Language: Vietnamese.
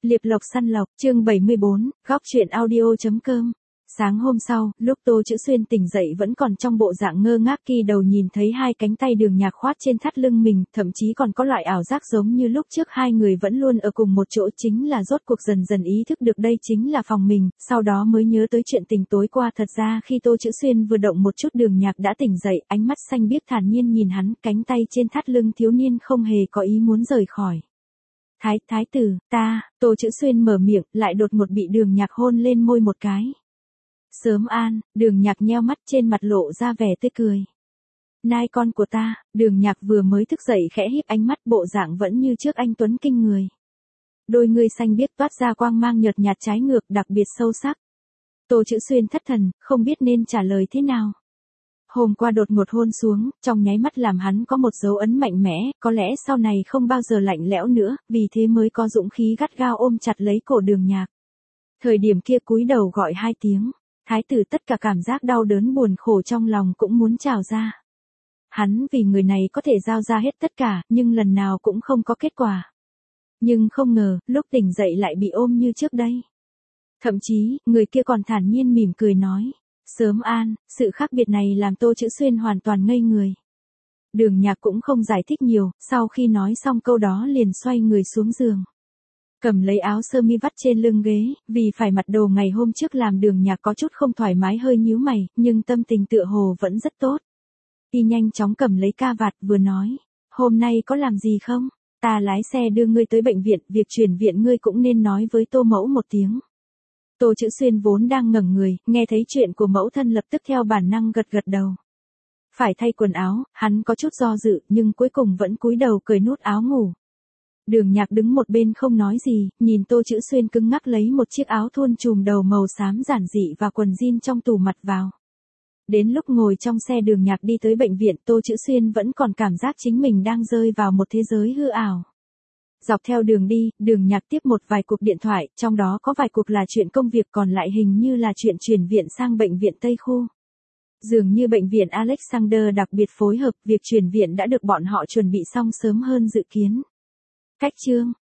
Liệp lộc săn lộc, chương 74, góc truyện audio.com. Sáng hôm sau, lúc Tô Chữ Xuyên tỉnh dậy vẫn còn trong bộ dạng ngơ ngác, kỳ đầu nhìn thấy hai cánh tay Đường Nhạc khoát trên thắt lưng mình, thậm chí còn có loại ảo giác giống như lúc trước hai người vẫn luôn ở cùng một chỗ, chính là rốt cuộc dần dần ý thức được đây chính là phòng mình, sau đó mới nhớ tới chuyện tình tối qua. Thật ra khi Tô Chữ Xuyên vừa động một chút Đường Nhạc đã tỉnh dậy, ánh mắt xanh biếc thản nhiên nhìn hắn, cánh tay trên thắt lưng thiếu niên không hề có ý muốn rời khỏi. Thái tử, ta, Tô Chữ Xuyên mở miệng, lại đột ngột bị Đường Nhạc hôn lên môi một cái. Sớm an, Đường Nhạc nheo mắt, trên mặt lộ ra vẻ tươi cười. Nai con của ta, Đường Nhạc vừa mới thức dậy khẽ híp ánh mắt, bộ dạng vẫn như trước anh tuấn kinh người. Đôi ngươi xanh biếc toát ra quang mang nhợt nhạt trái ngược đặc biệt sâu sắc. Tô Chữ Xuyên thất thần, không biết nên trả lời thế nào. Hôm qua đột ngột hôn xuống, trong nháy mắt làm hắn có một dấu ấn mạnh mẽ, có lẽ sau này không bao giờ lạnh lẽo nữa, vì thế mới có dũng khí gắt gao ôm chặt lấy cổ Đường Nhạc. Thời điểm kia cúi đầu gọi hai tiếng, thái tử, tất cả cảm giác đau đớn buồn khổ trong lòng cũng muốn trào ra. Hắn vì người này có thể giao ra hết tất cả, nhưng lần nào cũng không có kết quả. Nhưng không ngờ, lúc tỉnh dậy lại bị ôm như trước đây. Thậm chí, người kia còn thản nhiên mỉm cười nói. Sớm an, sự khác biệt này làm Tô Chữ Xuyên hoàn toàn ngây người. Đường Nhạc cũng không giải thích nhiều, sau khi nói xong câu đó liền xoay người xuống giường. Cầm lấy áo sơ mi vắt trên lưng ghế, vì phải mặc đồ ngày hôm trước làm Đường Nhạc có chút không thoải mái hơi nhíu mày, nhưng tâm tình tựa hồ vẫn rất tốt. Y nhanh chóng cầm lấy ca vạt vừa nói, hôm nay có làm gì không? Ta lái xe đưa ngươi tới bệnh viện, việc chuyển viện ngươi cũng nên nói với Tô mẫu một tiếng. Tô Chữ Xuyên vốn đang ngẩn người, nghe thấy chuyện của mẫu thân lập tức theo bản năng gật gật đầu. Phải thay quần áo, hắn có chút do dự, nhưng cuối cùng vẫn cúi đầu cởi nút áo ngủ. Đường Nhạc đứng một bên không nói gì, nhìn Tô Chữ Xuyên cứng ngắc lấy một chiếc áo thun trùm đầu màu xám giản dị và quần jean trong tủ mặt vào. Đến lúc ngồi trong xe Đường Nhạc đi tới bệnh viện, Tô Chữ Xuyên vẫn còn cảm giác chính mình đang rơi vào một thế giới hư ảo. Dọc theo đường đi, Đường Nhạc tiếp một vài cuộc điện thoại, trong đó có vài cuộc là chuyện công việc, còn lại hình như là chuyện chuyển viện sang bệnh viện Tây Khu. Dường như bệnh viện Alexander đặc biệt phối hợp, việc chuyển viện đã được bọn họ chuẩn bị xong sớm hơn dự kiến. Cách chương,